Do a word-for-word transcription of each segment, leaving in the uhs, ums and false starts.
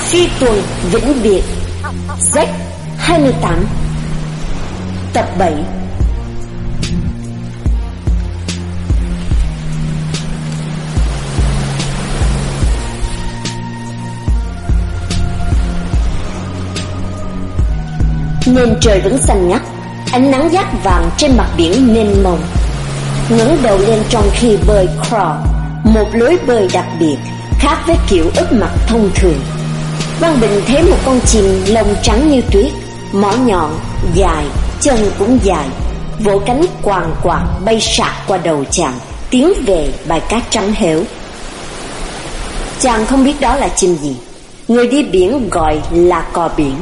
Phi tuần vĩnh biệt Z hai mươi tám tập bảy. Nền trời vẫn xanh ngắt, ánh nắng dát vàng trên mặt biển mênh mông. Ngẩng đầu lên trong khi bơi crawl, một lối bơi đặc biệt, khác với kiểu ướp mặt thông thường. Văn Bình thấy một con chim lông trắng như tuyết, mỏ nhọn, dài, chân cũng dài, vỗ cánh quàng quạt bay sạc qua đầu chàng, tiến về bãi cát trắng hễu. Chàng không biết đó là chim gì, người đi biển gọi là cò biển.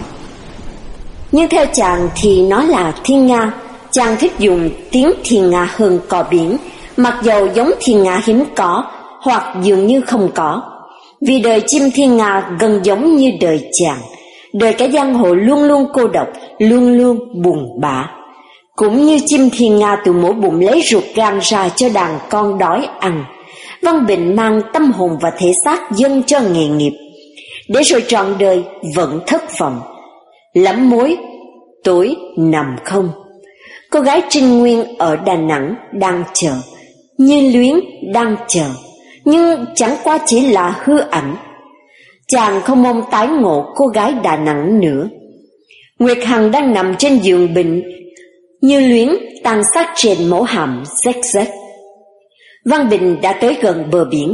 Nhưng theo chàng thì nó là thiên nga. Chàng thích dùng tiếng thiên nga hơn cò biển, mặc dầu giống thiên nga hiếm có, hoặc dường như không có. Vì đời chim thiên nga gần giống như đời chàng, đời cả giang hồ luôn luôn cô độc, luôn luôn buồn bã. Cũng như chim thiên nga từ mỗi bụng lấy ruột gan ra cho đàn con đói ăn, Văn Bình mang tâm hồn và thể xác dâng cho nghề nghiệp, để rồi trọn đời vẫn thất vọng, lắm mối tối nằm không. Cô gái Trinh Nguyên ở Đà Nẵng đang chờ, Như Luyến đang chờ, nhưng chẳng qua chỉ là hư ảnh. Chàng không mong tái ngộ cô gái Đà Nẵng nữa. Nguyệt Hằng đang nằm trên giường bệnh, Như Luyến tàn sát trên mẫu hàm rách rách. Văn Bình đã tới gần bờ biển.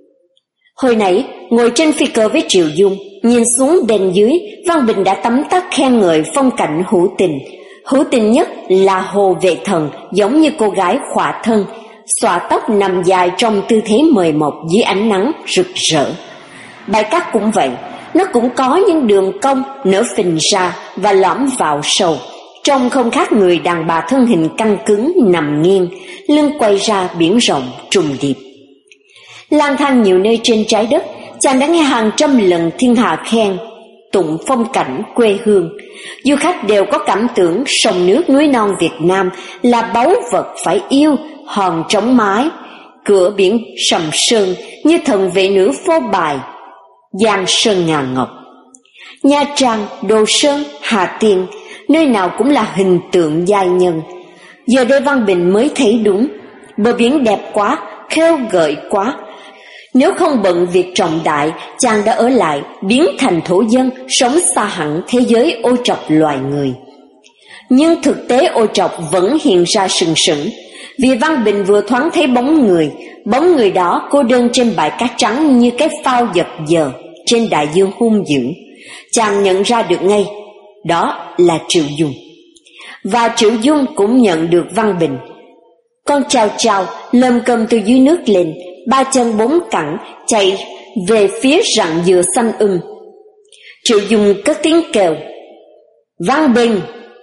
Hồi nãy ngồi trên phi cơ với Triệu Dung, nhìn xuống bên dưới, Văn Bình đã tấm tắc khen ngợi phong cảnh hữu tình. Hữu tình nhất là Hồ Vệ Thần, giống như cô gái khỏa thân, xõa tóc nằm dài trong tư thế mời mọc dưới ánh nắng rực rỡ. Bãi cát cũng vậy, nó cũng có những đường cong nở phình ra và lõm vào sâu, trông không khác người đàn bà thân hình căng cứng nằm nghiêng, lưng quay ra biển rộng trùng điệp. Lang thang nhiều nơi trên trái đất, chàng đã nghe hàng trăm lần thiên hạ khen tụng phong cảnh quê hương. Du khách đều có cảm tưởng sông nước núi non Việt Nam là báu vật phải yêu, hòn trống mái, cửa biển sầm sơn như thần vệ nữ phô bài, giang sơn ngàn ngọc. Nha Trang, Đồ Sơn, Hà Tiên, nơi nào cũng là hình tượng giai nhân. Giờ đây Văn Bình mới thấy đúng, bờ biển đẹp quá, khêu gợi quá. Nếu không bận việc trọng đại, chàng đã ở lại, biến thành thổ dân, sống xa hẳn thế giới ô trọc loài người. Nhưng thực tế ô trọc vẫn hiện ra sừng sững, vì Văn Bình vừa thoáng thấy bóng người. Bóng người đó cô đơn trên bãi cát trắng như cái phao giật giờ trên đại dương hung dữ. Chàng nhận ra được ngay, đó là Triệu Dung. Và Triệu Dung cũng nhận được Văn Bình. Con chào chào lơm cơm từ dưới nước lên, ba chân bốn cẳng chạy về phía rặng dừa xanh um. Triệu Dung cất tiếng kêu: Văn Bình!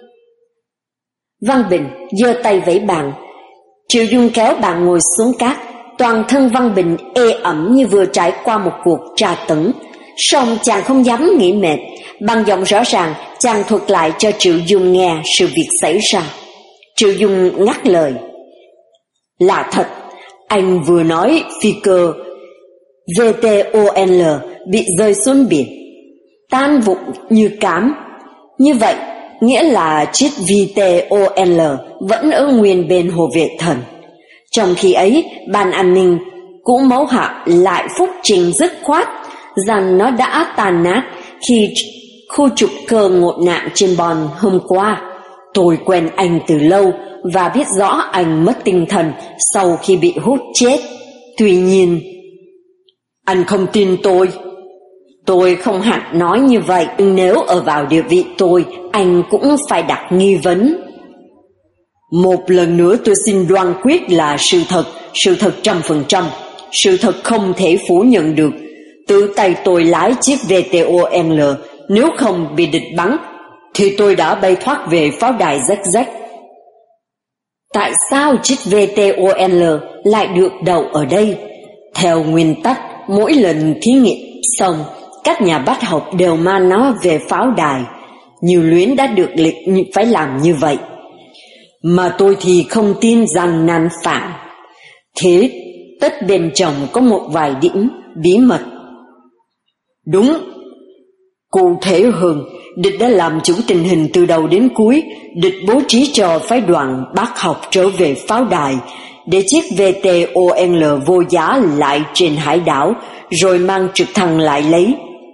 Văn Bình giơ tay vẫy bàn. Triệu Dung kéo bạn ngồi xuống cát. Toàn thân Văn Bình ê ẩm như vừa trải qua một cuộc tra tấn. Song chàng không dám nghĩ mệt. Bằng giọng rõ ràng, chàng thuật lại cho Triệu Dung nghe sự việc xảy ra. Triệu Dung ngắt lời: Là thật, anh vừa nói phi cơ vê tê o lờ bị rơi xuống biển, tan vụn như cám. Như vậy nghĩa là chiếc vê tê o lờ vẫn ở nguyên bên Hồ Vệ Thần. Trong khi ấy, ban an ninh cũng mẫu hạ lại phúc trình dứt khoát rằng nó đã tàn nát khi khu trục cơ ngộ nạn trên Bon hôm qua. Tôi quen anh từ lâu và biết rõ anh mất tinh thần sau khi bị hút chết. Tuy nhiên, anh không tin tôi. Tôi không hẳn nói như vậy, nếu ở vào địa vị tôi, anh cũng phải đặt nghi vấn. Một lần nữa tôi xin đoan quyết là sự thật, sự thật trăm phần trăm, sự thật không thể phủ nhận được. Tự tay tôi lái chiếc vê tê o lờ, nếu không bị địch bắn, thì tôi đã bay thoát về pháo đài rách rách. Tại sao chiếc vê tê o lờ lại được đậu ở đây? Theo nguyên tắc, mỗi lần thí nghiệm xong, các nhà bác học đều mang nó về pháo đài. Như Luyến đã được lịch phải làm như vậy. Mà tôi thì không tin rằng nan phạm. Thế tất bên trong có một vài điểm bí mật. Đúng, Cụ thể hơn, địch đã làm chủ tình hình từ đầu đến cuối. Địch bố trí cho phái đoàn bác học trở về pháo đài để chiếc vê tê o lờ vô giá lại trên hải đảo, rồi mang trực thăng lại lấy.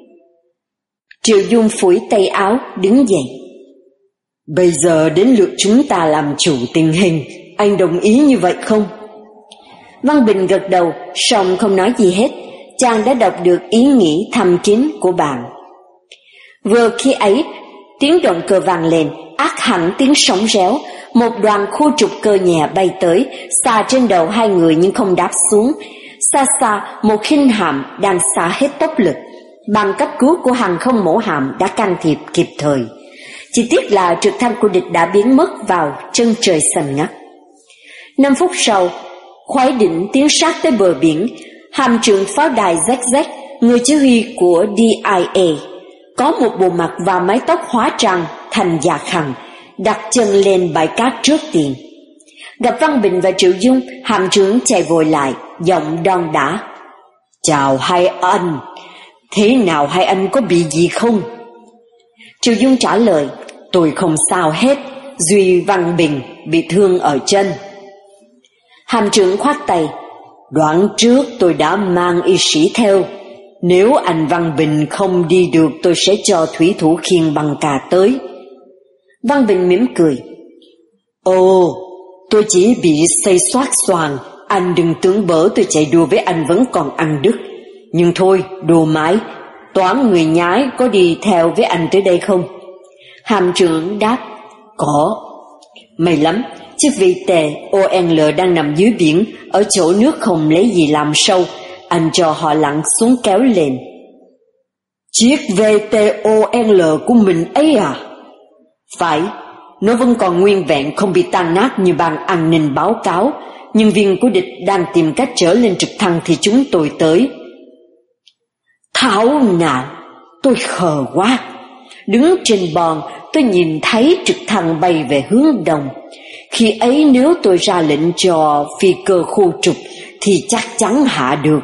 Triệu Dung phủi tay áo đứng dậy. Bây giờ đến lượt chúng ta làm chủ tình hình, anh đồng ý như vậy không? Văn Bình gật đầu, song không nói gì hết. Chàng đã đọc được ý nghĩ thầm kín của bạn. Vừa khi ấy, tiếng động cơ vang lên, ác hẳn tiếng sóng réo. Một đoàn khu trục cơ nhẹ bay tới, xà trên đầu hai người nhưng không đáp xuống. Xa xa, một khinh hạm đang xả hết tốc lực. Bằng cấp cứu của hàng không mẫu hạm đã can thiệp kịp thời. Chỉ tiếc là trực thăng của địch đã biến mất vào chân trời xanh ngắt. Năm phút sau, khoái đỉnh tiến sát tới bờ biển. Hạm trưởng pháo đài zét zét, người chỉ huy của đê i a, có một bộ mặt và mái tóc hóa trang thành dạ khăn, đặt chân lên bãi cát trước tiên. Gặp Văn Bình và Triệu Dung, hạm trưởng chạy vội lại, giọng đon đả. Chào hai anh, thế nào hai anh có bị gì không? Triệu Dung trả lời, tôi không sao hết, duy Văn Bình bị thương ở chân. Hạm trưởng khoát tay, đoạn trước tôi đã mang y sĩ theo. Nếu anh Văn Bình không đi được, tôi sẽ cho thủy thủ khiêng băng cà tới. Văn Bình mỉm cười. Ồ, tôi chỉ bị xây xoát xoàng, anh đừng tưởng bở tôi chạy đua với anh vẫn còn ăn đứt. Nhưng thôi, đùa mãi, Toán người nhái có đi theo với anh tới đây không? Hàm trưởng đáp, có. May lắm, chiếc vê tê o lờ đang nằm dưới biển, ở chỗ nước không lấy gì làm sâu. Anh cho họ lặn xuống kéo lên. Chiếc vê tê o lờ của mình ấy à? Phải, nó vẫn còn nguyên vẹn, không bị tan nát như ban an ninh báo cáo. Nhân viên của địch đang tìm cách trở lên trực thăng thì chúng tôi tới. Thảo nào, tôi khờ quá. Đứng trên bòn, tôi nhìn thấy trực thăng bay về hướng đông. Khi ấy nếu tôi ra lệnh cho phi cơ khu trục thì chắc chắn hạ được.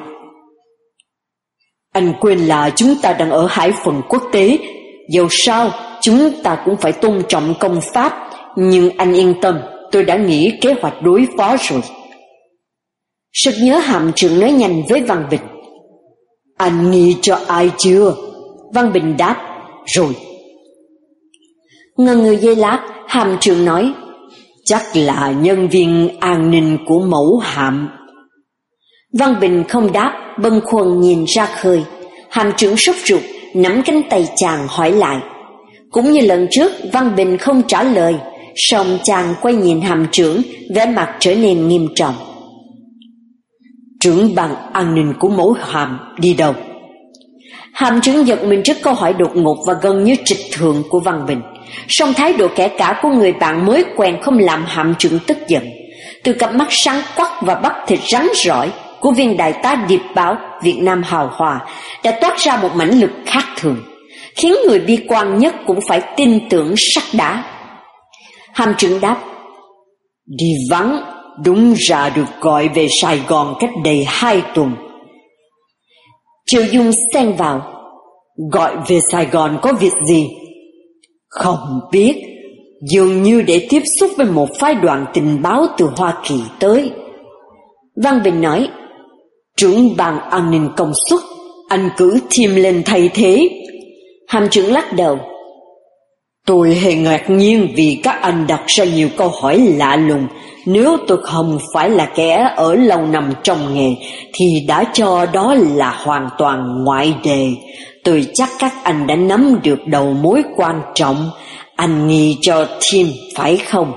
Anh quên là chúng ta đang ở hải phận quốc tế. Dẫu sao, chúng ta cũng phải tôn trọng công pháp. Nhưng anh yên tâm, tôi đã nghĩ kế hoạch đối phó rồi. Sực nhớ Hàm trưởng nói nhanh với Văn Bình. Anh nghĩ cho ai chưa? Văn Bình đáp, rồi. Ngần người giây lát, Hàm trưởng nói, chắc là nhân viên an ninh của mẫu hạm. Văn Bình không đáp, bâng khuâng nhìn ra khơi. Hàm trưởng sốt ruột, nắm cánh tay chàng hỏi lại. Cũng như lần trước, Văn Bình không trả lời, song chàng quay nhìn Hàm trưởng, vẻ mặt trở nên nghiêm trọng. Trưởng ban an ninh của mẫu hạm đi đâu? Hàm trưởng giật mình trước câu hỏi đột ngột và gần như trịch thượng của Văn Bình. Song thái độ kẻ cả của người bạn mới quen không làm Hàm trưởng tức giận. Từ cặp mắt sáng quắc và bắp thịt rắn rỏi của viên đại tá điệp báo Việt Nam hào hòa đã toát ra một mãnh lực khác thường, khiến người bi quan nhất cũng phải tin tưởng sắt đá. Hàm trưởng đáp, đi vắng, đúng ra được gọi về Sài Gòn cách đây hai tuần. Triệu Dung xen vào, gọi về Sài Gòn có việc gì? Không biết, dường như để tiếp xúc với một phái đoàn tình báo từ Hoa Kỳ tới. Văn Bình nói, trưởng ban an ninh công suất, anh cử team lên thay thế. Hàm trưởng lắc đầu, tôi hề ngạc nhiên vì các anh đặt ra nhiều câu hỏi lạ lùng. Nếu tôi không phải là kẻ ở lâu năm trong nghề thì đã cho đó là hoàn toàn ngoại đề. Tôi chắc các anh đã nắm được đầu mối quan trọng. Anh nghi cho team phải không?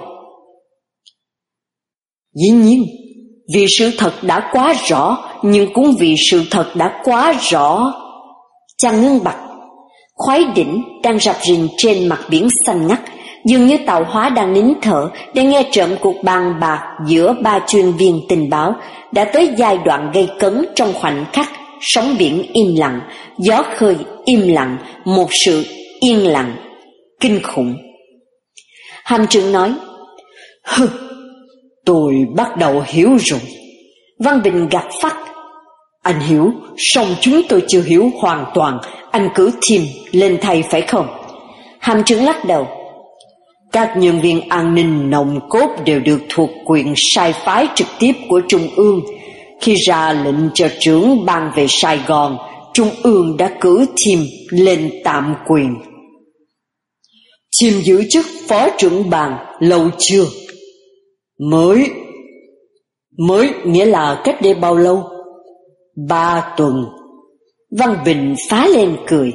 Dĩ nhiên, vì sự thật đã quá rõ, nhưng cũng vì sự thật đã quá rõ. Chàng ngưng bặt. Khoái đỉnh đang rập rình trên mặt biển xanh ngắt, dường như tàu hóa đang nín thở để nghe trộm cuộc bàn bạc giữa ba chuyên viên tình báo đã tới giai đoạn gây cấn. Trong khoảnh khắc, sóng biển im lặng, gió khơi im lặng, một sự yên lặng kinh khủng. Hàm trưởng nói, hừ, tôi bắt đầu hiểu rồi. Văn Bình gạt phắt, Anh hiểu, song chúng tôi chưa hiểu hoàn toàn. Anh cử Tim lên thay phải không? Hàm trưởng lắc đầu. Các nhân viên an ninh nòng cốt đều được thuộc quyền sai phái trực tiếp của Trung ương. Khi ra lệnh cho trưởng ban về Sài Gòn, Trung ương đã cử Tim lên tạm quyền. Tim giữ chức phó trưởng ban lâu chưa? Mới. Mới nghĩa là cách đây bao lâu? Ba tuần. Văn Bình phá lên cười.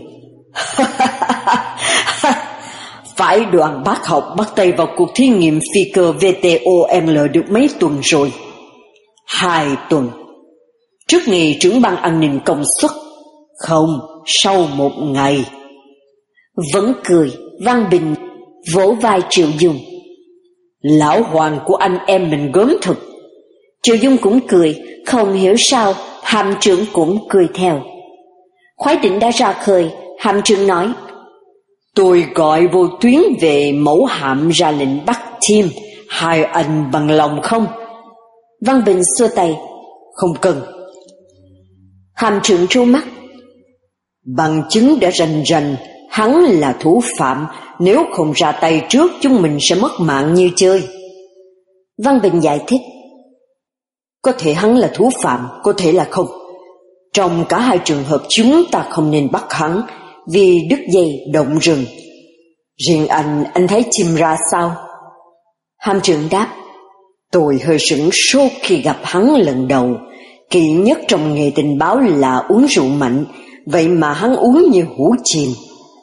Phái đoàn bác học bắt tay vào cuộc thí nghiệm phi cơ vê tê o en lờ được mấy tuần rồi? Hai tuần. Trước ngày trưởng ban an ninh công suất? Không, sau một ngày. Vẫn cười, Văn Bình vỗ vai Triệu Dung. Lão Hoàng của anh em mình gớm thật. Triệu Dung cũng cười, không hiểu sao Hàm trưởng cũng cười theo. Khoái Định đã ra khơi, Hàm trưởng nói: Tôi gọi vô tuyến về mẫu hạm ra lệnh bắt Tim, hai anh bằng lòng không? Văn Bình xua tay: Không cần. Hàm trưởng trố mắt: Bằng chứng đã rành rành, hắn là thủ phạm, nếu không ra tay trước chúng mình sẽ mất mạng như chơi. Văn Bình giải thích: Có thể hắn là thủ phạm, có thể là không. Trong cả hai trường hợp chúng ta không nên bắt hắn, vì đứt dây động rừng. Riêng anh, anh thấy Tim ra sao? Hàm trưởng đáp: Tôi hơi sửng sốt khi gặp hắn lần đầu. Kỳ nhất trong nghề tình báo là uống rượu mạnh, vậy mà hắn uống như hũ chìm.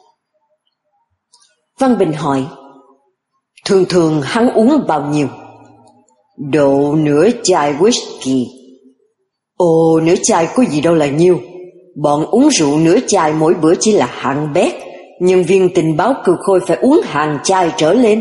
Văn Bình hỏi: Thường thường hắn uống bao nhiêu? Độ nửa chai whisky. Ồ, nửa chai có gì đâu là nhiêu. Bọn uống rượu nửa chai mỗi bữa chỉ là hạng bét. Nhân viên tình báo Cừu Khôi phải uống hàng chai trở lên.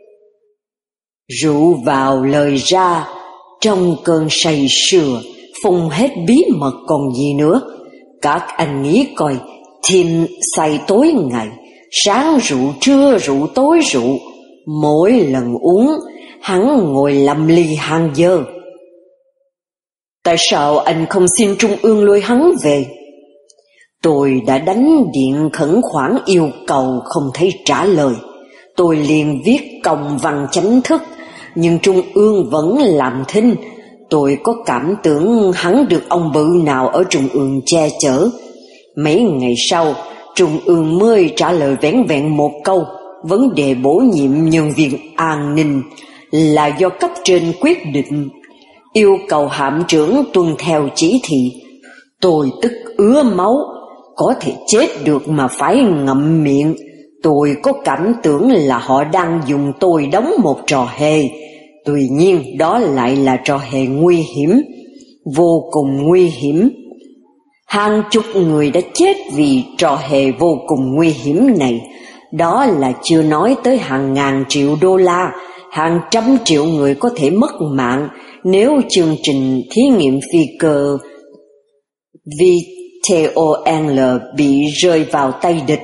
Rượu vào lời ra, trong cơn say sưa, phun hết bí mật còn gì nữa. Các anh nghĩ coi, Tim say tối ngày, sáng rượu trưa rượu tối rượu. Mỗi lần uống, hắn ngồi lầm ly hàng giờ. Tại sao anh không xin Trung ương lôi hắn về? Tôi đã đánh điện khẩn khoản yêu cầu không thấy trả lời. Tôi liền viết công văn chánh thức, nhưng Trung ương vẫn làm thinh. Tôi có cảm tưởng hắn được ông bự nào ở Trung ương che chở. Mấy ngày sau, Trung ương mới trả lời vẻn vẹn một câu: vấn đề bổ nhiệm nhân viên an ninh là do cấp trên quyết định, yêu cầu hạm trưởng tuân theo chỉ thị. Tôi tức ứa máu, có thể chết được mà phải ngậm miệng. Tôi có cảm tưởng là họ đang dùng tôi đóng một trò hề. Tuy nhiên đó lại là trò hề nguy hiểm, vô cùng nguy hiểm. Hàng chục người đã chết vì trò hề vô cùng nguy hiểm này. Đó là chưa nói tới hàng ngàn triệu đô la, hàng trăm triệu người có thể mất mạng nếu chương trình thí nghiệm phi cơ vê tê o en lờ bị rơi vào tay địch.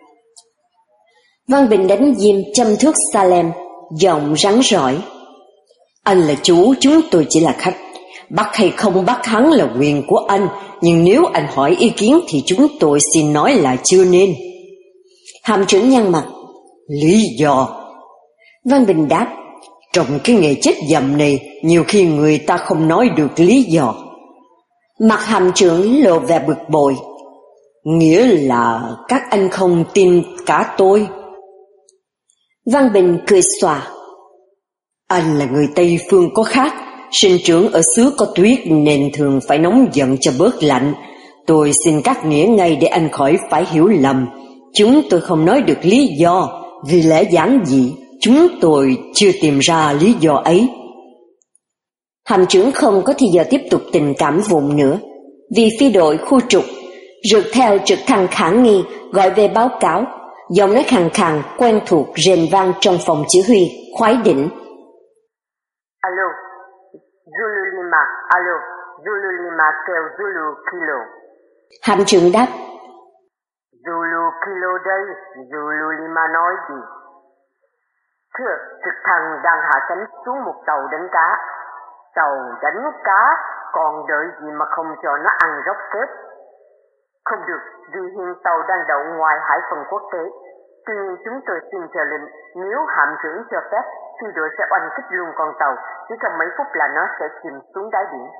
Văn Bình đánh diêm châm thuốc Salem, giọng rắn rỏi: Anh là chủ, chúng tôi chỉ là khách. Bắt hay không bắt hắn là quyền của anh, nhưng nếu anh hỏi ý kiến thì chúng tôi xin nói là chưa nên. Hàm trưởng nhăn mặt: Lý do? Văn Bình đáp: Trong cái nghề chết dầm này, nhiều khi người ta không nói được lý do. Mặt hàm trưởng lộ vẻ bực bội: Nghĩa là các anh không tin cả tôi? Văn Bình cười xòa: Anh là người Tây Phương có khác, sinh trưởng ở xứ có tuyết nên thường phải nóng giận cho bớt lạnh. Tôi xin cắt nghĩa ngay để anh khỏi phải hiểu lầm. Chúng tôi không nói được lý do, vì lẽ giản dị, chúng tôi chưa tìm ra lý do ấy. Hàm trưởng không có thì giờ tiếp tục tình cảm vụn nữa, vì phi đội khu trục rượt theo trực thăng khả nghi gọi về báo cáo. Giọng nói khàn khàn quen thuộc rền vang trong phòng chỉ huy. Khoái Định: Alo, Zulu Lima, alo, Zulu Lima kêu Zulu Kilo. Hàm trưởng đáp: Zulu Kilo đây, Zulu Lima nói gì? Thưa, trực thăng đang hạ cánh xuống một tàu đánh cá. Tàu đánh cá, còn đợi gì mà không cho nó ăn róc rết. Không được, vì hiện tàu đang đậu ngoài hải phận quốc tế. Tuy nhiên chúng tôi xin chờ lệnh, nếu hạm trưởng cho phép, phi đội sẽ oanh kích luôn con tàu, chỉ trong mấy phút là nó sẽ chìm xuống đáy biển.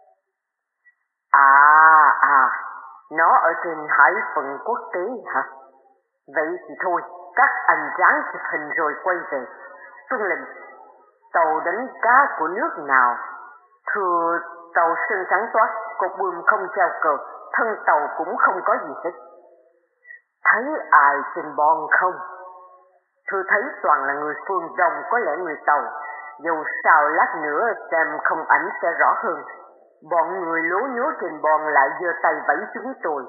À, à, nó ở trên hải phận quốc tế hả? Vậy thì thôi, các anh ráng chụp hình rồi quay về. Tuân lệnh, tàu đánh cá của nước nào? Thưa, tàu sơn trắng toát, cột buồm không treo cờ, thân tàu cũng không có gì hết. Thấy ai trên bon không? Thưa thấy toàn là người phương Đông, có lẽ người Tàu. Dù sao lát nữa xem không ảnh sẽ rõ hơn. Bọn người lố nhố trên bon lại giơ tay vẫy chúng tôi.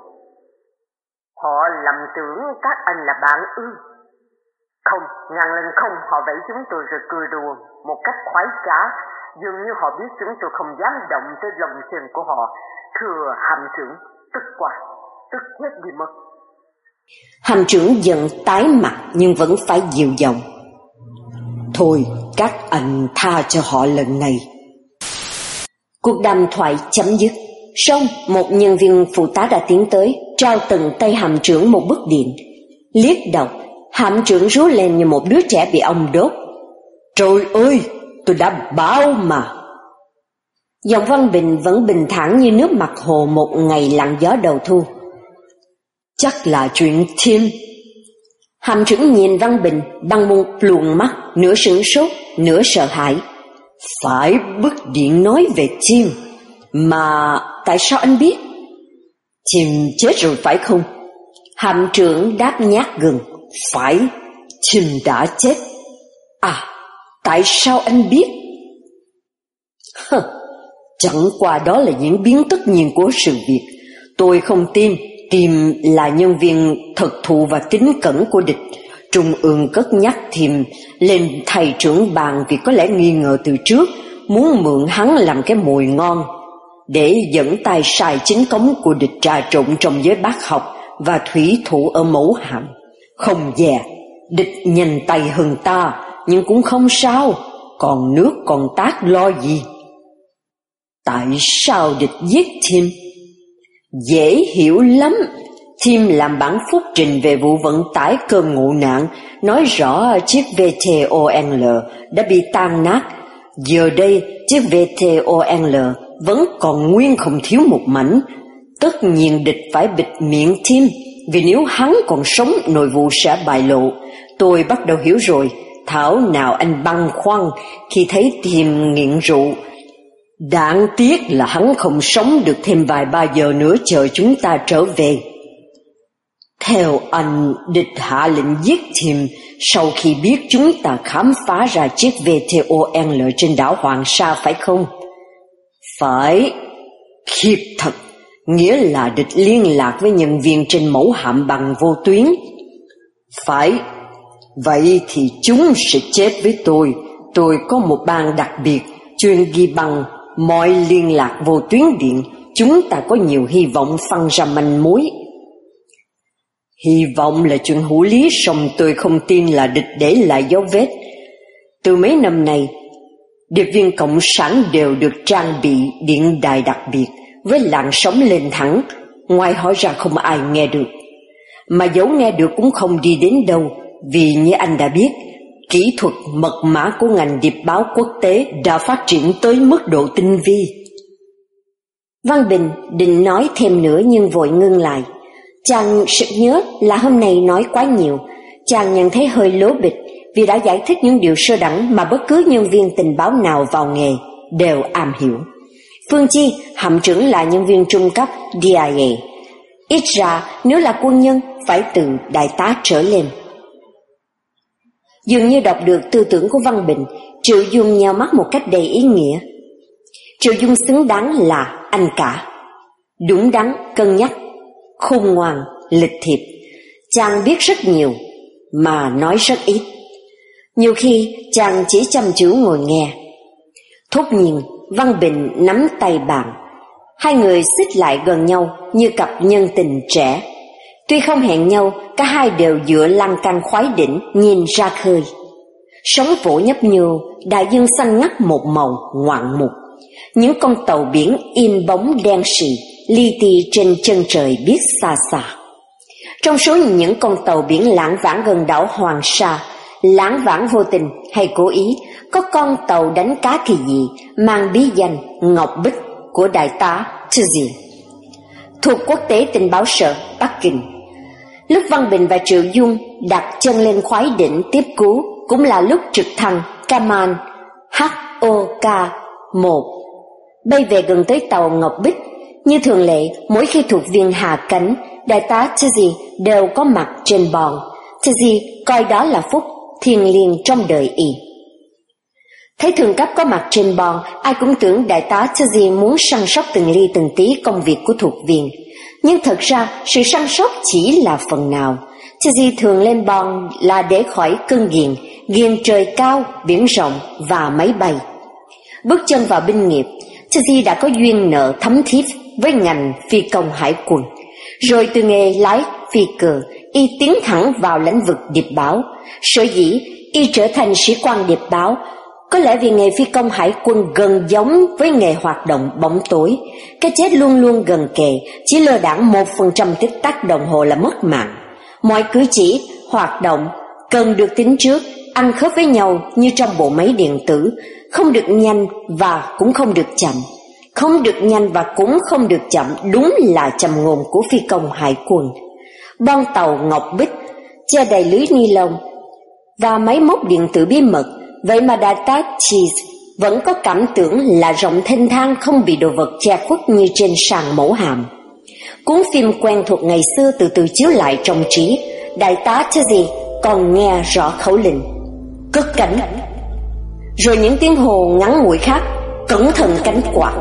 Họ lầm tưởng các anh là bạn ư? Không, ngàn lần không, họ vẫy chúng tôi rồi cười đùa một cách khoái trá, dường như họ biết chúng tôi không dám động tới lòng chân của họ. Thưa hạm trưởng, tức quá, tức chết đi mất. Hạm trưởng giận tái mặt nhưng vẫn phải dịu giọng. Thôi, các anh tha cho họ lần này. Cuộc đàm thoại chấm dứt. Xong, một nhân viên phụ tá đã tiến tới, trao từng tay hạm trưởng một bức điện. Liếc đọc, hạm trưởng rú lên như một đứa trẻ bị ong đốt. Trời ơi, tôi đã báo mà. Giọng Văn Bình vẫn bình thản như nước mặt hồ một ngày lặng gió đầu thu. Chắc là chuyện Tim. Hạm trưởng nhìn Văn Bình bằng một luồng mắt, nửa sửng sốt, nửa sợ hãi. Phải, bức điện nói về Tim. Mà tại sao anh biết? Tim chết rồi phải không? Hạm trưởng đáp nhát gừng. Phải, Tim đã chết. À, tại sao anh biết? Hừ, chẳng qua đó là diễn biến tất nhiên của sự việc. Tôi không tin Tim là nhân viên thực thụ và tín cẩn của địch. Trung ương cất nhắc Tim lên thầy trưởng bàn vì có lẽ nghi ngờ từ trước, muốn mượn hắn làm cái mồi ngon để dẫn tay sai chính cống của địch trà trộn trong giới bác học và thủy thủ ở mẫu hạm. Không dè, địch nhanh tay hơn ta, nhưng cũng không sao, còn nước còn tát lo gì. Tại sao địch giết Tim? Dễ hiểu lắm. Tim làm bản phúc trình về vụ vận tải cơn ngộ nạn, nói rõ chiếc vê tê o en lờ đã bị tan nát. Giờ đây, chiếc vê tê o en lờ vẫn còn nguyên không thiếu một mảnh. Tất nhiên địch phải bịt miệng Tim, vì nếu hắn còn sống nội vụ sẽ bại lộ. Tôi bắt đầu hiểu rồi, thảo nào anh băn khoăn khi thấy Tim nghiện rượu. Đáng tiếc là hắn không sống được thêm vài ba giờ nữa chờ chúng ta trở về. Theo anh, địch hạ lệnh giết Tim sau khi biết chúng ta khám phá ra chiếc vê tê o en lờ trên đảo Hoàng Sa phải không? Phải. Khiếp thật, nghĩa là địch liên lạc với nhân viên trên mẫu hạm bằng vô tuyến. Phải. Vậy thì chúng sẽ chết với tôi. Tôi có một ban đặc biệt chuyên ghi bằng mọi liên lạc vô tuyến điện. Chúng ta có nhiều hy vọng phân ra manh mối. Hy vọng là chuyện hữu lý, song tôi không tin là địch để lại dấu vết. Từ mấy năm nay, điệp viên Cộng sản đều được trang bị điện đài đặc biệt với làn sóng lên thẳng, ngoài hỏi ra không ai nghe được. Mà dẫu nghe được cũng không đi đến đâu, vì như anh đã biết, kỹ thuật mật mã của ngành điệp báo quốc tế đã phát triển tới mức độ tinh vi. Văn Bình định nói thêm nữa nhưng vội ngưng lại. Chàng sực nhớ là hôm nay nói quá nhiều. Chàng nhận thấy hơi lố bịch vì đã giải thích những điều sơ đẳng mà bất cứ nhân viên tình báo nào vào nghề đều am hiểu. Phương chi, hạm trưởng là nhân viên trung cấp đê i a. Ít ra nếu là quân nhân phải từ đại tá trở lên. Dường như đọc được tư tưởng của Văn Bình, Triệu Dung nheo mắt một cách đầy ý nghĩa. Triệu Dung xứng đáng là anh cả, đúng đắn, cân nhắc, khôn ngoan, lịch thiệp. Chàng biết rất nhiều mà nói rất ít. Nhiều khi chàng chỉ chăm chú ngồi nghe. Thốt nhiên Văn Bình nắm tay bạn. Hai người xích lại gần nhau như cặp nhân tình trẻ. Tuy không hẹn nhau, cả hai đều dựa lan can khoái đỉnh nhìn ra khơi. Sóng vỗ nhấp nhô, đại dương xanh ngắt một màu ngoạn mục. Những con tàu biển in bóng đen sì, li ti trên chân trời biếc xa xa. Trong số những con tàu biển lảng vảng gần đảo Hoàng Sa, lảng vảng vô tình hay cố ý, có con tàu đánh cá kỳ dị mang bí danh Ngọc Bích của đại tá Tuzi, thuộc Quốc tế Tình báo Sở Bắc Kinh. Lúc Văn Bình và Triệu Dung đặt chân lên khoái đỉnh tiếp cứu cũng là lúc trực thăng Kaman H O K một bay về gần tới tàu Ngọc Bích. Như thường lệ, mỗi khi thuộc viên hạ cánh, đại tá Tuzi đều có mặt trên bòn. Tuzi coi đó là phúc thiêng liêng trong đời y. Thấy thường cấp có mặt trên bòn, ai cũng tưởng đại tá Tuzi muốn săn sóc từng ly từng tí công việc của thuộc viên. Nhưng thật ra, sự săn sóc chỉ là phần nào. Tuzi thường lên bòn là để khỏi cơn ghiền, ghiền trời cao, biển rộng và máy bay. Bước chân vào binh nghiệp, Tuzi đã có duyên nợ thấm thíp với ngành phi công hải quân. Rồi từ nghề lái phi cơ, y tiến thẳng vào lĩnh vực điệp báo. Sở dĩ y trở thành sĩ quan điệp báo, có lẽ vì nghề phi công hải quân gần giống với nghề hoạt động bóng tối. Cái chết luôn luôn gần kề, chỉ lơ đãng một phần trăm tích tắc đồng hồ là mất mạng. Mọi cử chỉ, hoạt động cần được tính trước, ăn khớp với nhau như trong bộ máy điện tử, không được nhanh và cũng không được chậm. Không được nhanh và cũng không được chậm đúng là trầm ngôn của phi công hải quân. Bon tàu Ngọc Bích che đầy lưới ni lông và máy móc điện tử bí mật, vậy mà đại tá Cheese vẫn có cảm tưởng là rộng thênh thang, không bị đồ vật che khuất như trên sàn mẫu hàm. Cuốn phim quen thuộc ngày xưa từ từ chiếu lại trong trí, đại tá Cheese còn nghe rõ khẩu lệnh cất cánh, rồi những tiếng hồ ngắn ngủi khác cẩn thận cánh quạt,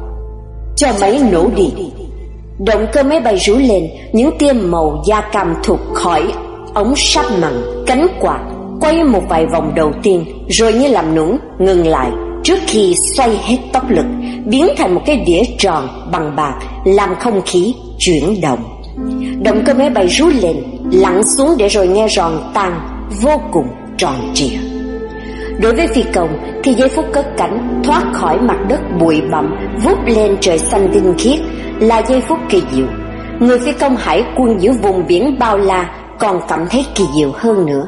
cho máy nổ đi. Động cơ máy bay rú lên, những tia màu da cam thụt khỏi ống sáp mặn, cánh quạt quay một vài vòng đầu tiên, rồi như làm nũng ngừng lại trước khi xoay hết tốc lực, biến thành một cái đĩa tròn bằng bạc, làm không khí chuyển động. Động cơ máy bay rú lên, lặn xuống để rồi nghe giòn tan vô cùng tròn trịa. Đối với phi công thì giây phút cất cánh thoát khỏi mặt đất bụi bặm, vút lên trời xanh tinh khiết là giây phút kỳ diệu. Người phi công hải quân giữa vùng biển bao la còn cảm thấy kỳ diệu hơn nữa.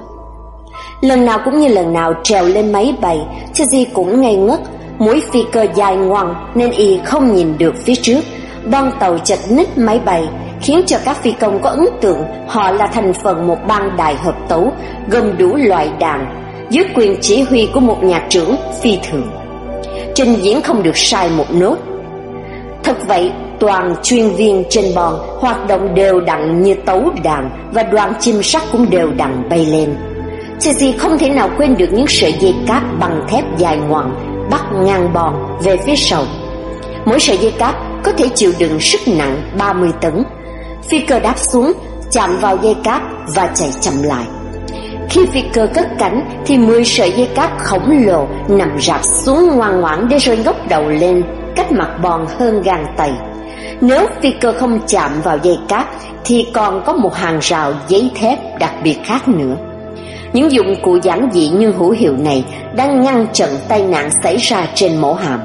Lần nào cũng như lần nào trèo lên máy bay, Tuzi cũng ngây ngất. Mũi phi cơ dài ngoằng nên y không nhìn được phía trước. Bon tàu chật ních máy bay khiến cho các phi công có ấn tượng họ là thành phần một bang đài hợp tấu gồm đủ loại đàn, dưới quyền chỉ huy của một nhạc trưởng phi thường. Trình diễn không được sai một nốt. Thật vậy, toàn chuyên viên trên bòn hoạt động đều đặn như tấu đàn, và đoàn chim sắt cũng đều đặn bay lên. Tuzi không thể nào quên được những sợi dây cáp bằng thép dài ngoằng bắt ngang bòn về phía sau. Mỗi sợi dây cáp có thể chịu đựng sức nặng ba mươi tấn. Phi cơ đáp xuống, chạm vào dây cáp và chạy chậm lại. Khi phi cơ cất cánh thì mười sợi dây cáp khổng lồ nằm rạp xuống ngoan ngoãn để rồi ngóc đầu lên cách mặt bòn hơn gang tay. Nếu phi cơ không chạm vào dây cáp thì còn có một hàng rào giấy thép đặc biệt khác nữa. Những dụng cụ giản dị nhưng hữu hiệu này đang ngăn chặn tai nạn xảy ra trên mẫu hàm.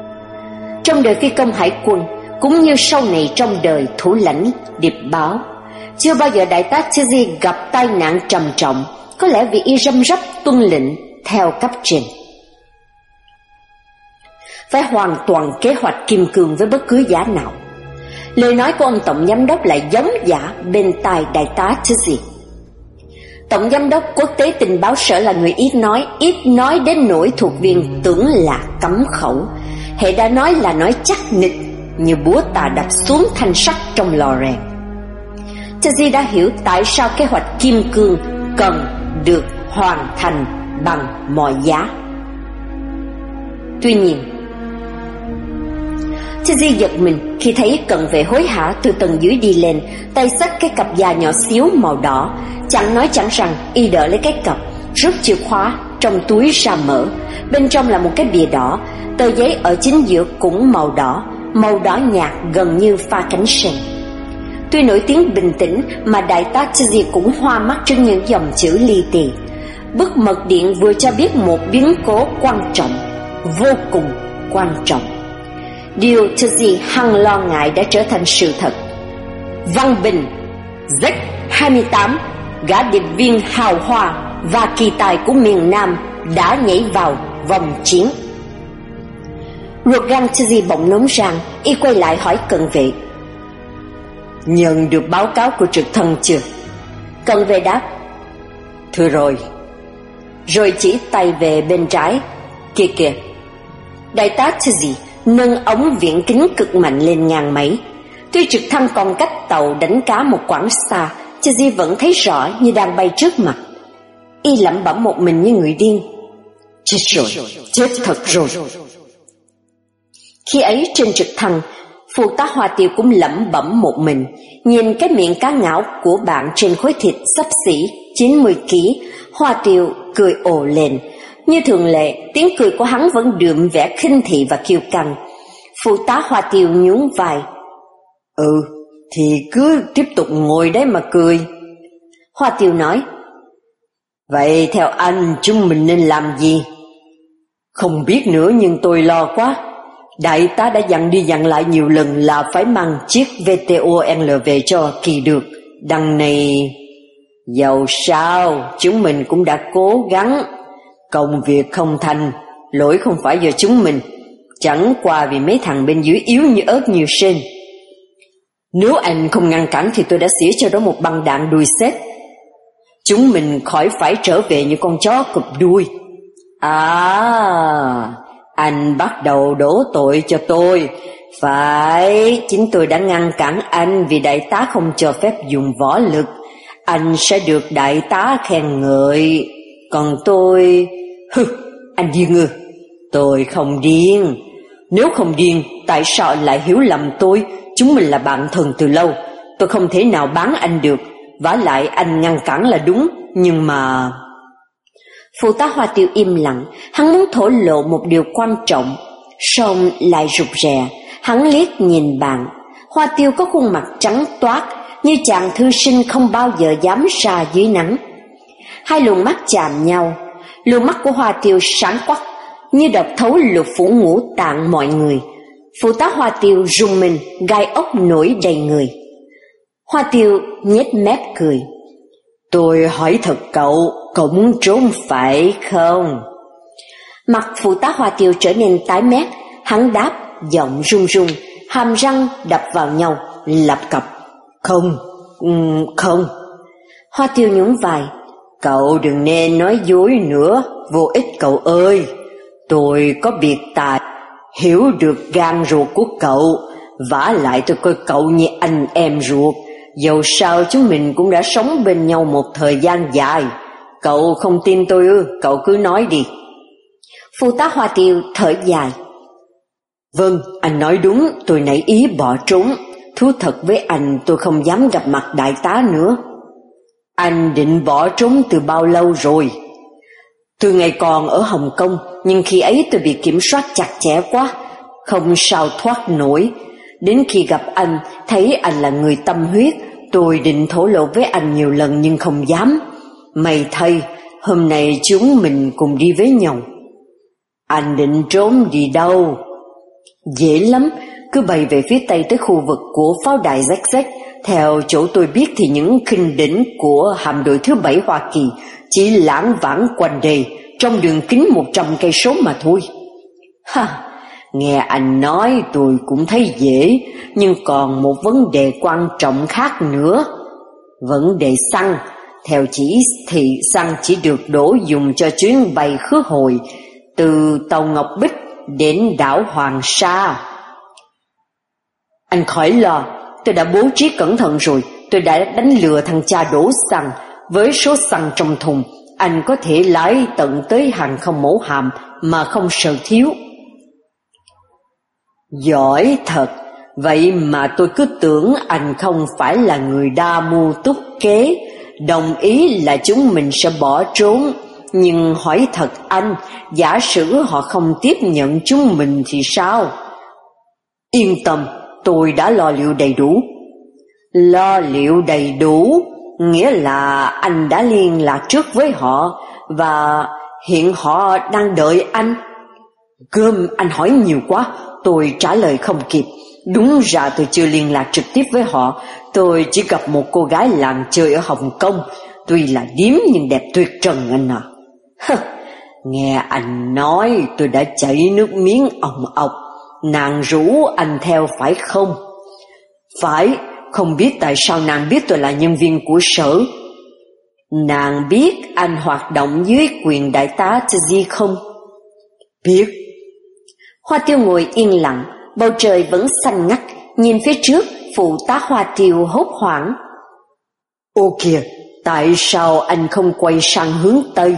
Trong đời phi công hải quân, cũng như sau này trong đời thủ lãnh điệp báo, chưa bao giờ đại tá Tuzi gặp tai nạn trầm trọng, có lẽ vì y răm rắp tuân lệnh theo cấp trên. Phải hoàn toàn kế hoạch kim cương với bất cứ giá nào. Lời nói của ông tổng giám đốc lại giống giả bên tai đại tá Tuzi. Tổng giám đốc Quốc tế Tình báo Sở là người ít nói, ít nói đến nỗi thuộc viên tưởng là cấm khẩu. Hệ đã nói là nói chắc nịch, như búa tà đập xuống thanh sắt trong lò rèn. Tuzi đã hiểu tại sao kế hoạch kim cương cần được hoàn thành bằng mọi giá. Tuy nhiên, Tuzi giật mình khi thấy cận vệ hối hả từ tầng dưới đi lên, tay xách cái cặp da nhỏ xíu màu đỏ. Chẳng nói chẳng rằng y đỡ lấy cái cặp, rút chìa khóa trong túi ra mở. Bên trong là một cái bìa đỏ, tờ giấy ở chính giữa cũng màu đỏ, màu đỏ nhạt gần như pha cánh sen. Tuy nổi tiếng bình tĩnh mà đại tá Tuzi cũng hoa mắt trước những dòng chữ li ti. Bức mật điện vừa cho biết một biến cố quan trọng, vô cùng quan trọng. Điều Tizzy hằng lo ngại đã trở thành sự thật. Văn Bình, Z hai mươi tám, gã điệp viên hào hoa và kỳ tài của miền Nam đã nhảy vào vòng chiến. Ruột gan Tizzy bỗng nóng rang, y quay lại hỏi cận vệ: Nhận được báo cáo của trực thăng chưa? Cận vệ đáp: Thưa rồi. Rồi chỉ tay về bên trái. Kìa kìa. Đại tá Tizzy nâng ống viễn kính cực mạnh lên ngang máy. Tuy trực thăng còn cách tàu đánh cá một quãng xa, Tizzy vẫn thấy rõ như đang bay trước mặt. Y lẩm bẩm một mình như người điên: Chết rồi, chết thật rồi. Khi ấy trên trực thăng, phụ tá Hoa Tiêu cũng lẩm bẩm một mình, nhìn cái miệng cá ngạo của bạn trên khối thịt xấp xỉ chín mươi ki lô gam. Hoa Tiêu cười ồ lên. Như thường lệ, tiếng cười của hắn vẫn đượm vẻ khinh thị và kiêu căng. Phụ tá Hoa Tiêu nhún vai: Ừ, thì cứ tiếp tục ngồi đấy mà cười. Hoa Tiêu nói: Vậy theo anh chúng mình nên làm gì? Không biết nữa, nhưng tôi lo quá. Đại tá đã dặn đi dặn lại nhiều lần là phải mang chiếc vê tê o en lờ về cho kỳ được. Đằng này, dầu sao chúng mình cũng đã cố gắng. Công việc không thành, lỗi không phải do chúng mình, chẳng qua vì mấy thằng bên dưới yếu như ớt nhiều sên. Nếu anh không ngăn cản thì tôi đã xỉa cho đó một băng đạn đuôi xếp. Chúng mình khỏi phải trở về như con chó cụp đuôi. À, anh bắt đầu đổ tội cho tôi. Phải, chính tôi đã ngăn cản anh vì đại tá không cho phép dùng võ lực. Anh sẽ được đại tá khen ngợi. Còn tôi... Hừ, anh điên ư? Tôi không điên. Nếu không điên, tại sao anh lại hiểu lầm tôi? Chúng mình là bạn thân từ lâu. Tôi không thể nào bán anh được. Vả lại anh ngăn cản là đúng. Nhưng mà... Phụ tá Hoa Tiêu im lặng. Hắn muốn thổ lộ một điều quan trọng, song lại rụt rè. Hắn liếc nhìn bạn. Hoa Tiêu có khuôn mặt trắng toát, như chàng thư sinh không bao giờ dám ra dưới nắng. Hai luồng mắt chạm nhau. Luồng mắt của Hoa Tiêu sáng quắc, như độc thấu lục phủ ngũ tạng mọi người. Phụ tá Hoa Tiêu rùng mình, gai ốc nổi đầy người. Hoa Tiêu nhếch mép cười: Tôi hỏi thật cậu, cậu muốn trốn phải không? Mặt phụ tá Hoa Tiêu trở nên tái mét. Hắn đáp, giọng run run, hàm răng đập vào nhau, lập cập: Không, không. Hoa Tiêu nhún vai: Cậu đừng nên nói dối nữa, vô ích cậu ơi. Tôi có biệt tài, hiểu được gan ruột của cậu. Vả lại tôi coi cậu như anh em ruột. Dầu sao chúng mình cũng đã sống bên nhau một thời gian dài. Cậu không tin tôi ư? Cậu cứ nói đi. Phụ tá Hoa Tiêu thở dài: Vâng, anh nói đúng, tôi nảy ý bỏ trốn. Thú thật với anh, tôi không dám gặp mặt đại tá nữa. Anh định bỏ trốn từ bao lâu rồi? Từ ngày còn ở Hồng Kông, nhưng khi ấy tôi bị kiểm soát chặt chẽ quá, không sao thoát nổi. Đến khi gặp anh, thấy anh là người tâm huyết, tôi định thổ lộ với anh nhiều lần nhưng không dám. May thay, hôm nay chúng mình cùng đi với nhau. Anh định trốn đi đâu? Dễ lắm, cứ bay về phía tây tới khu vực của pháo đài rách rách. Theo chỗ tôi biết thì những khinh đỉnh của hạm đội thứ bảy Hoa Kỳ chỉ lãng vãng quanh đây trong đường kính một trăm cây số mà thôi. Ha, nghe anh nói tôi cũng thấy dễ, nhưng còn một vấn đề quan trọng khác nữa. Vấn đề xăng, theo chỉ thì xăng chỉ được đổ dùng cho chuyến bay khứ hồi từ tàu Ngọc Bích đến đảo Hoàng Sa. Anh khỏi lo, tôi đã bố trí cẩn thận rồi. Tôi đã đánh lừa thằng cha đổ xăng. Với số xăng trong thùng, anh có thể lái tận tới hàng không mẫu hạm mà không sợ thiếu. Giỏi thật, vậy mà tôi cứ tưởng anh không phải là người đa mưu túc kế, đồng ý là chúng mình sẽ bỏ trốn. Nhưng hỏi thật anh, giả sử họ không tiếp nhận chúng mình thì sao? Yên tâm, tôi đã lo liệu đầy đủ. Lo liệu đầy đủ nghĩa là anh đã liên lạc trước với họ và hiện họ đang đợi anh. Gơm, anh hỏi nhiều quá, Tôi trả lời không kịp. Đúng ra tôi chưa liên lạc trực tiếp với họ. Tôi chỉ gặp một cô gái làng chơi ở Hồng Kông. Tuy là điếm nhưng đẹp tuyệt trần anh à. Nghe anh nói tôi đã chảy nước miếng ồng ọc. Nàng rủ anh theo phải không? Phải. Không biết tại sao nàng biết tôi là nhân viên của sở. Nàng biết anh hoạt động dưới quyền đại tá Tzy không? Biết. Hoa Tiêu ngồi yên lặng, bầu trời vẫn xanh ngắt. Nhìn phía trước, phụ tá Hoa Tiêu hốt hoảng. Ô kìa, tại sao anh không quay sang hướng Tây?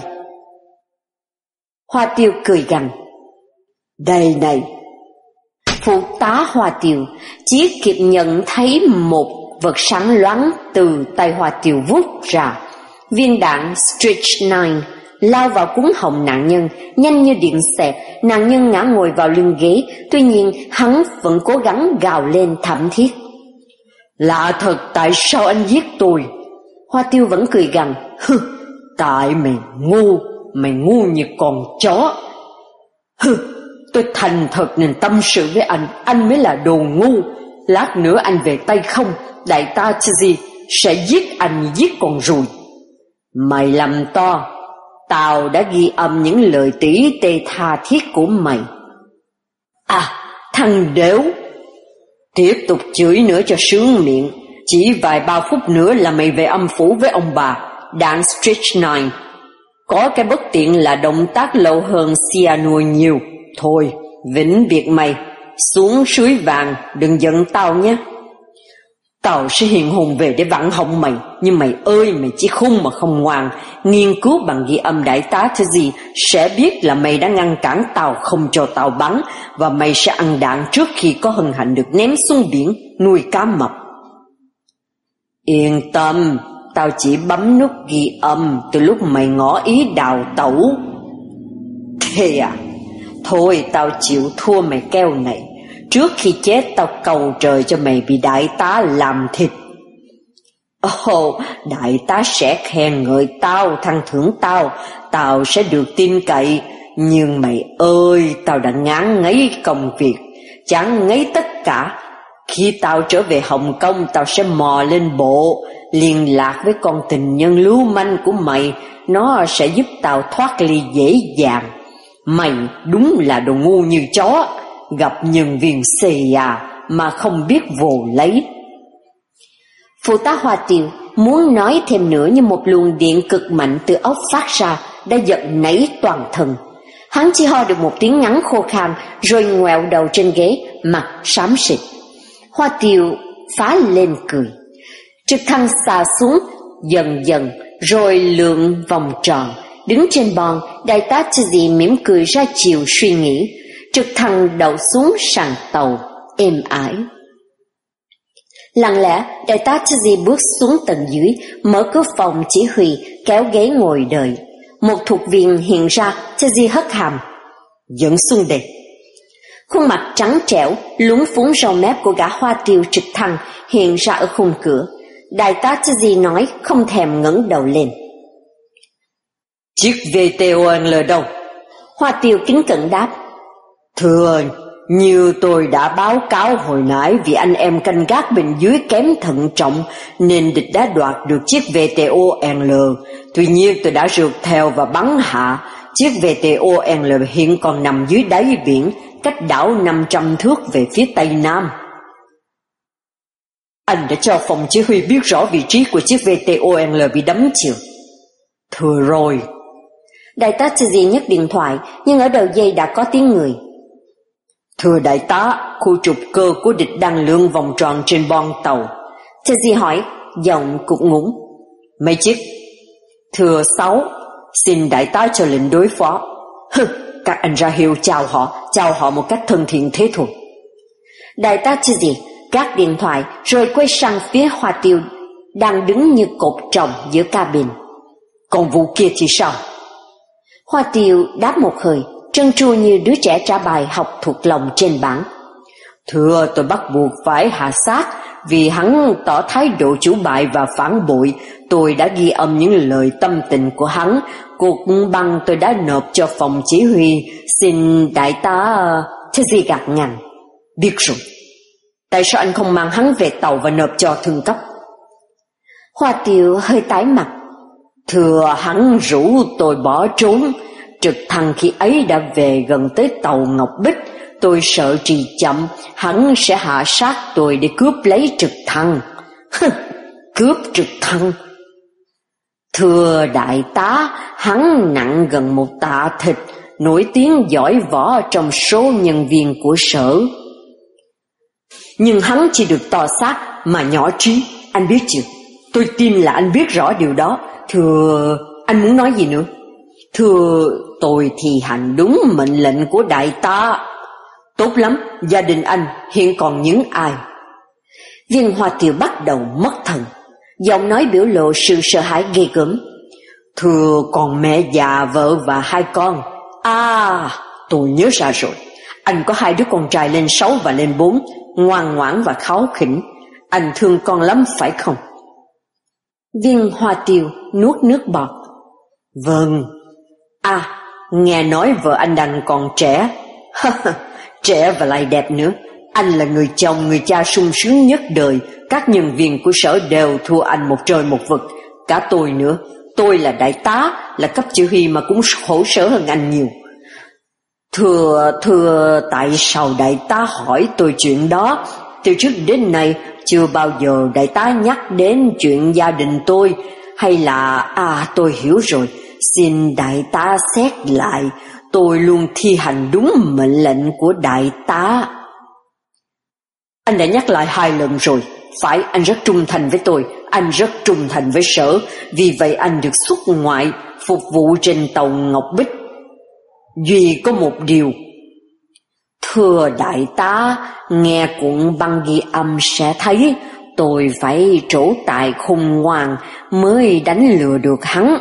Hoa Tiêu cười gằn. Đây này. Phụ tá Hoa Tiêu chỉ kịp nhận thấy một vật sáng loáng từ tay Hoa Tiêu vút ra. Viên đạn Stretch chín lao vào cuốn họng nạn nhân, nhanh như điện xẹt. Nạn nhân ngã ngồi vào lưng ghế, tuy nhiên hắn vẫn cố gắng gào lên thảm thiết. Lạ thật, tại sao anh giết tôi? Hoa Tiêu vẫn cười gằn. Hừ, tại mày ngu, mày ngu như con chó. Hừ, tôi thành thật nên tâm sự với anh, anh mới là đồ ngu. Lát nữa anh về Tây không, đại tá Tzy sẽ giết anh như giết con ruồi. Mày làm to, tao đã ghi âm những lời tỉ tê tha thiết của mày. À, thằng đểu, tiếp tục chửi nữa cho sướng miệng. Chỉ vài ba phút nữa là mày về âm phủ với ông bà. Đạn Stretch chín có cái bất tiện là động tác lâu hơn cyanua nhiều. Thôi, vĩnh biệt mày, xuống suối vàng, đừng giận tao nhé. Tao sẽ hiện hồn về để vặn họng mày. Nhưng mày ơi, mày chỉ khung mà không ngoan. Nghiên cứu bằng ghi âm đại tá thế gì sẽ biết là mày đã ngăn cản tao không cho tao bắn. Và mày sẽ ăn đạn trước khi có hân hạnh được ném xuống biển nuôi cá mập. Yên tâm, tao chỉ bấm nút ghi âm từ lúc mày ngỏ ý đào tẩu. Thế à? Thôi tao chịu thua mày keo này. Trước khi chết tao cầu trời cho mày bị đại tá làm thịt. Ồ, oh, đại tá sẽ khen ngợi tao, thăng thưởng tao, tao sẽ được tin cậy. Nhưng mày ơi, tao đã ngán ngấy công việc, chán ngấy tất cả. Khi tao trở về Hồng Kông, tao sẽ mò lên bộ, liên lạc với con tình nhân lưu manh của mày. Nó sẽ giúp tao thoát ly dễ dàng. Mày đúng là đồ ngu như chó, gặp nhân viên xì à mà không biết vồ lấy. Phụ tá Hoa Tiêu muốn nói thêm nữa, nhưng một luồng điện cực mạnh từ ốc phát ra đã giận nảy toàn thân. Hắn chỉ ho được một tiếng ngắn khô khan rồi ngoẹo đầu trên ghế, mặt xám xịt. Hoa Tiêu phá lên cười. Trực thăng xà xuống dần dần rồi lượn vòng tròn. Đứng trên bon, đại tá Tzy mỉm cười ra chiều suy nghĩ. Trực thăng đậu xuống sàn tàu êm ái. Lặng lẽ, đại tá Tzy bước xuống tầng dưới, mở cửa phòng chỉ huy, kéo ghế ngồi đợi. Một thuộc viên hiện ra, Tzy hất hàm. Dẫn xuống đây. Khuôn mặt trắng trẻo, lúng phúng râu mép của gã Hoa Tiêu trực thăng hiện ra ở khung cửa. Đại tá Tzy nói không thèm ngẩng đầu lên. Chiếc vê tê o en lờ đâu? Hoa Tiêu kính cẩn đáp. Thưa, như tôi đã báo cáo hồi nãy, vì anh em canh gác bên dưới kém thận trọng nên địch đã đoạt được chiếc vê tê o en lờ. Tuy nhiên tôi đã rượt theo và bắn hạ. Chiếc vê tê o en lờ hiện còn nằm dưới đáy biển, cách đảo năm trăm thước về phía tây nam. Anh đã cho phòng chỉ huy biết rõ vị trí của chiếc vê tê o en lờ bị đắm chưa? Thưa rồi. Đại tá Tzy nhấc điện thoại, nhưng ở đầu dây đã có tiếng người. Thưa đại tá, khu trục cơ của địch đang lượn vòng tròn trên bon tàu. Tzy hỏi, giọng cục ngủng. Mấy chiếc? Thưa sáu, xin đại tá cho lệnh đối phó. Hừ, các anh ra hiệu chào họ, chào họ một cách thân thiện thế thôi. Đại tá Tzy gác điện thoại rồi quay sang phía Hoa Tiêu đang đứng như cột trồng giữa cabin. Còn vụ kia thì sao? Hoa Tiêu đáp một hơi, trân tru như đứa trẻ trả bài học thuộc lòng trên bảng. Thưa, tôi bắt buộc phải hạ sát vì hắn tỏ thái độ chủ bại và phản bội. Tôi đã ghi âm những lời tâm tình của hắn. Cuộc băng tôi đã nộp cho phòng chỉ huy. Xin đại tá... Thế gì gạt ngàn. Biết rồi. Tại sao anh không mang hắn về tàu và nộp cho thượng cấp? Hoa Tiêu hơi tái mặt. Thưa, hắn rủ tôi bỏ trốn. Trực thăng khi ấy đã về gần tới tàu Ngọc Bích. Tôi sợ trì chậm, hắn sẽ hạ sát tôi để cướp lấy trực thăng. Cướp trực thăng? Thưa đại tá, hắn nặng gần một tạ thịt, nổi tiếng giỏi võ trong số nhân viên của sở. Nhưng hắn chỉ được to xác mà nhỏ trí, anh biết chưa? Tôi tin là anh biết rõ điều đó. Thưa, anh muốn nói gì nữa? Thưa, tôi thi hành đúng mệnh lệnh của đại tá. Tốt lắm, gia đình anh hiện còn những ai? Viên Hoa Tiêu bắt đầu mất thần, giọng nói biểu lộ sự sợ hãi ghê gớm. Thưa, còn mẹ già, vợ và hai con. À, tôi nhớ ra rồi. Anh có hai đứa con trai lên sáu và lên bốn, ngoan ngoãn và kháu khỉnh. Anh thương con lắm phải không? Viên Hoa Tiêu nuốt nước bọt. Vâng. À, nghe nói vợ anh đang còn trẻ. Trẻ và lại đẹp nữa. Anh là người chồng, người cha sung sướng nhất đời. Các nhân viên của sở đều thua anh một trời một vực. Cả tôi nữa. Tôi là đại tá, là cấp chỉ huy mà cũng khổ sở hơn anh nhiều. Thưa, thưa, tại sao đại tá hỏi tôi chuyện đó? Từ trước đến nay chưa bao giờ đại tá nhắc đến chuyện gia đình tôi. Hay là, à tôi hiểu rồi, xin đại tá xét lại. Tôi luôn thi hành đúng mệnh lệnh của đại tá. Anh đã nhắc lại hai lần rồi. Phải, anh rất trung thành với tôi. Anh rất trung thành với sở. Vì vậy anh được xuất ngoại phục vụ trên tàu Ngọc Bích. Duy có một điều. Thưa đại tá, nghe cuộn băng ghi âm sẽ thấy tôi phải trổ tài khôn ngoan mới đánh lừa được hắn.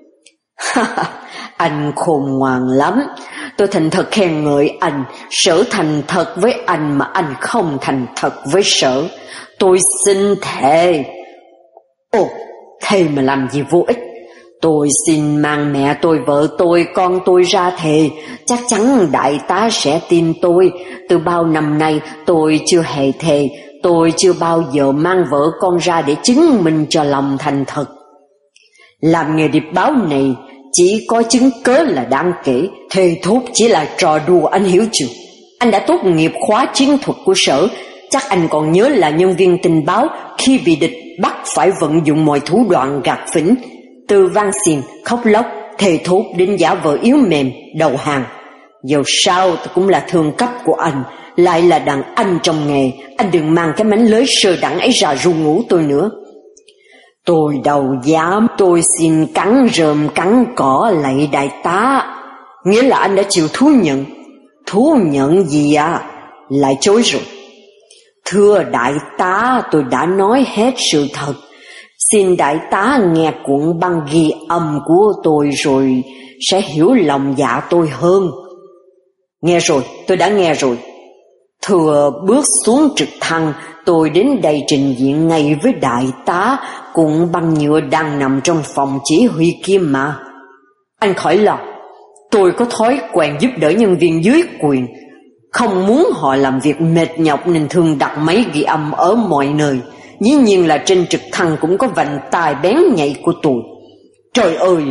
Anh khôn ngoan lắm. Tôi thành thật khen ngợi anh. Sở thành thật với anh mà anh không thành thật với sở. Tôi xin thề. Ồ, thề mà làm gì vô ích. Tôi xin mang mẹ tôi, vợ tôi, con tôi ra thề. Chắc chắn đại tá sẽ tin tôi. Từ bao năm nay tôi chưa hề thề. Tôi chưa bao giờ mang vợ con ra để chứng minh cho lòng thành thật. Làm nghề điệp báo này chỉ có chứng cớ là đáng kể. Thề thốt chỉ là trò đùa, anh hiểu chưa? Anh đã tốt nghiệp khóa chiến thuật của sở. Chắc anh còn nhớ là nhân viên tình báo khi bị địch bắt phải vận dụng mọi thủ đoạn gạt phỉnh, từ van xin, khóc lóc, thề thốt đến giả vờ yếu mềm, đầu hàng. Dẫu sao tôi cũng là thường cấp của anh, lại là đàn anh trong nghề. Anh đừng mang cái mánh lới sơ đẳng ấy ra ru ngủ tôi nữa. Tôi đâu dám. Tôi xin cắn rơm cắn cỏ lạy đại tá. Nghĩa là anh đã chịu thú nhận. Thú nhận gì à? Lại chối rồi. Thưa đại tá, tôi đã nói hết sự thật. Xin đại tá nghe cuộn băng ghi âm của tôi rồi sẽ hiểu lòng dạ tôi hơn. Nghe rồi, tôi đã nghe rồi. Thưa, bước xuống trực thăng, tôi đến đây trình diện ngay với đại tá. Cuộn băng nhựa đang nằm trong phòng chỉ huy kia mà. Anh khỏi lo, tôi có thói quen giúp đỡ nhân viên dưới quyền. Không muốn họ làm việc mệt nhọc nên thường đặt máy ghi âm ở mọi nơi. Dĩ nhiên là trên trực thăng cũng có vành tai bén nhạy của tôi. Trời ơi!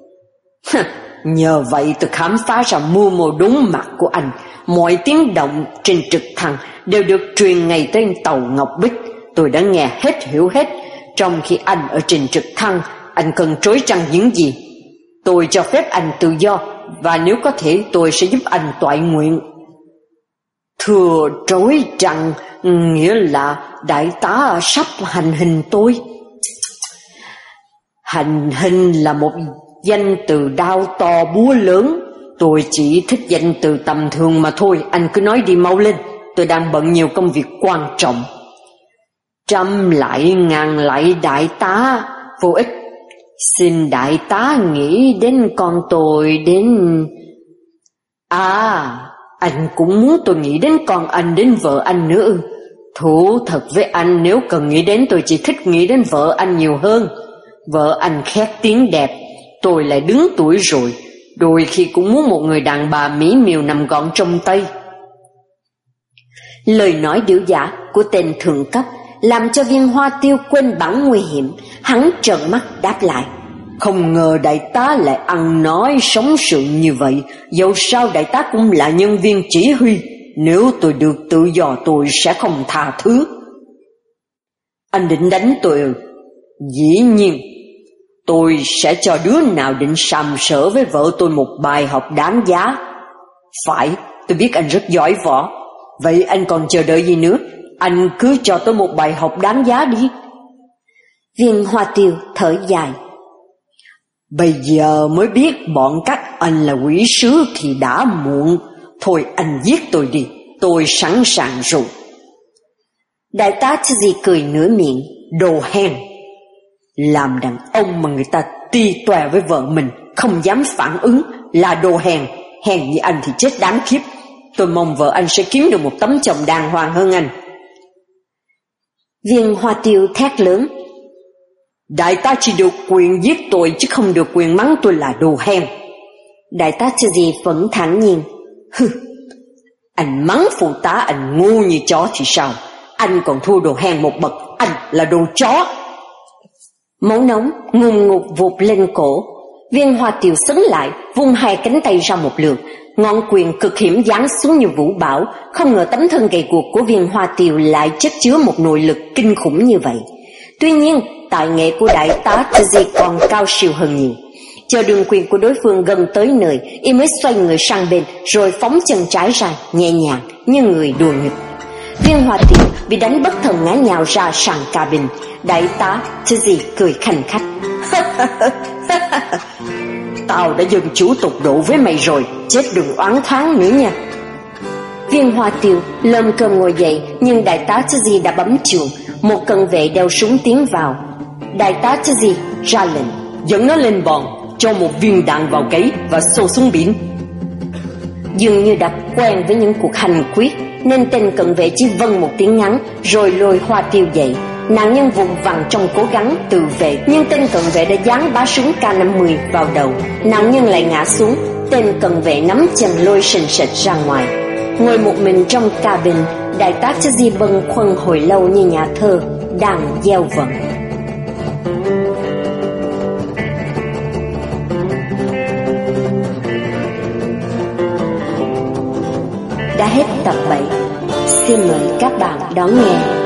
Nhờ vậy tôi khám phá ra mưu mô đúng mặt của anh. Mọi tiếng động trên trực thăng đều được truyền ngay tới tàu Ngọc Bích. Tôi đã nghe hết hiểu hết. Trong khi anh ở trên trực thăng, anh cần trối trăng những gì? Tôi cho phép anh tự do, và nếu có thể tôi sẽ giúp anh toại nguyện. Thưa, trối trăng nghĩa là đại tá sắp hành hình tôi. Hành hình là một danh từ đao to búa lớn. Tôi chỉ thích danh từ tầm thường mà thôi. Anh cứ nói đi mau lên. Tôi đang bận nhiều công việc quan trọng. Trăm lại ngàn lại đại tá. Vô ích. Xin đại tá nghĩ đến con tôi, đến... À, anh cũng muốn tôi nghĩ đến con anh, đến vợ anh nữa. Thú thật với anh, nếu cần nghĩ đến tôi chỉ thích nghĩ đến vợ anh nhiều hơn. Vợ anh khét tiếng đẹp, tôi lại đứng tuổi rồi, đôi khi cũng muốn một người đàn bà mỹ miều nằm gọn trong tay. Lời nói điệu giả của tên thượng cấp làm cho Viên Hoa Tiêu quên bản nguy hiểm. Hắn trợn mắt đáp lại: Không ngờ đại tá lại ăn nói sống sượng như vậy. Dẫu sao đại tá cũng là nhân viên chỉ huy. Nếu tôi được tự do tôi sẽ không tha thứ. Anh định đánh tôi ư? Dĩ nhiên. Tôi sẽ cho đứa nào định sàm sỡ với vợ tôi một bài học đáng giá. Phải, tôi biết anh rất giỏi võ. Vậy anh còn chờ đợi gì nữa? Anh cứ cho tôi một bài học đáng giá đi. Viên Hoa Tiêu thở dài: Bây giờ mới biết bọn các anh là quỷ sứ thì đã muộn. Thôi anh giết tôi đi, tôi sẵn sàng rồi. Đại tá Tizzy cười nửa miệng: Đồ hèn. Làm đàn ông mà người ta ti tòe với vợ mình, không dám phản ứng, là đồ hèn. Hèn như anh thì chết đáng khiếp. Tôi mong vợ anh sẽ kiếm được một tấm chồng đàng hoàng hơn anh. Viên Hoa Tiêu thét lớn: Đại tá chỉ được quyền giết tôi chứ không được quyền mắng tôi là đồ hèn. Đại tá Tizzy vẫn thản nhiên: Hừ, anh mắng phụ tá anh ngu như chó thì sao? Anh còn thua đồ hèn một bậc, anh là đồ chó. Máu nóng ngùn ngụt vụt lên cổ. Viên Hoa Tiêu sấn lại, vung hai cánh tay ra một lượt, ngọn quyền cực hiểm giáng xuống như vũ bão. Không ngờ tấm thân gầy guộc của Viên Hoa Tiêu lại chất chứa một nội lực kinh khủng như vậy. Tuy nhiên, tài nghệ của đại tá Tizzy còn cao siêu hơn nhiều. Chờ đường quyền của đối phương gần tới nơi, y mới xoay người sang bên, rồi phóng chân trái ra, nhẹ nhàng như người đùa nghịch. Viên Hoa Tiêu bị đánh bất thần ngã nhào ra sàn cabin. Đại tá Tizzy cười khanh khách: Tao đã dân chủ tục độ với mày rồi, chết đừng oán thoáng nữa nha. Viên Hoa Tiêu lơm cơm ngồi dậy, nhưng đại tá Tizzy đã bấm chuông. Một cận vệ đeo súng tiến vào. Đại tá Tizzy ra lệnh: Dẫn nó lên bòn, cho một viên đạn vào cấy và xô xuống biển. Dường như đã quen với những cuộc hành quyết, nên tên cận vệ chỉ vâng một tiếng ngắn rồi lôi Hoa Tiêu dậy. Nạn nhân vùng vằng trong cố gắng tự vệ, nhưng tên cận vệ đã giáng bá súng K năm mươi vào đầu. Nạn nhân lại ngã xuống. Tên cận vệ nắm chân lôi sình sịch ra ngoài. Ngồi một mình trong cabin, đại tá Tizzy bâng khuâng hồi lâu như nhà thơ đang gieo vận. Đã hết tập bảy. Xin mời các bạn đón nghe